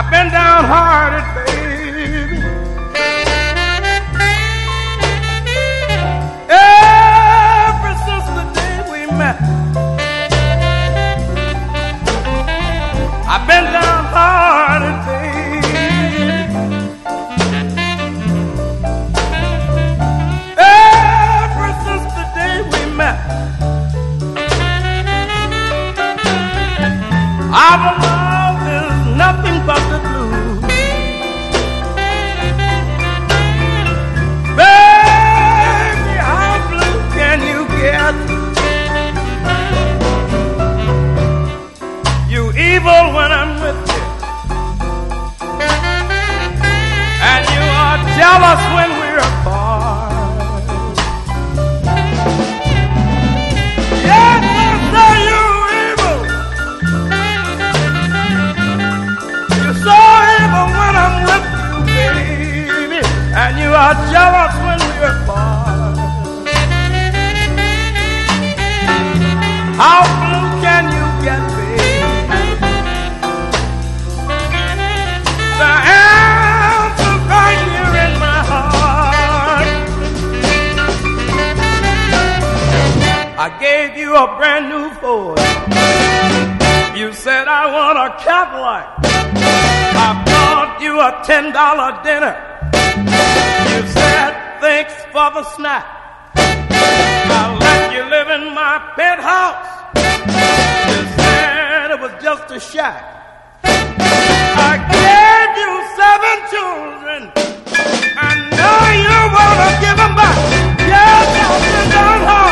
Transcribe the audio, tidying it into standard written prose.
I've been downhearted, baby. Ever since the day we met, I've been downhearted, baby. Ever since the day we met, our love is nothing but the blues. Baby, how blue can you get? You evil when I'm with you, and you are jealous when we're apart. Yes, I say you evil. You're so evil when I'm with you, baby, and you are jealous when we're apart. How blue can you get, baby? The answer's right here in my heart. I gave you a brand new Ford. You said I want a Cadillac. I bought you a $10 dinner. You said thanks for the snack. I let you live in my penthouse. You said it was just a shack. I gave you 7 children, and now you wanna give them back. Yes, I've been downhearted.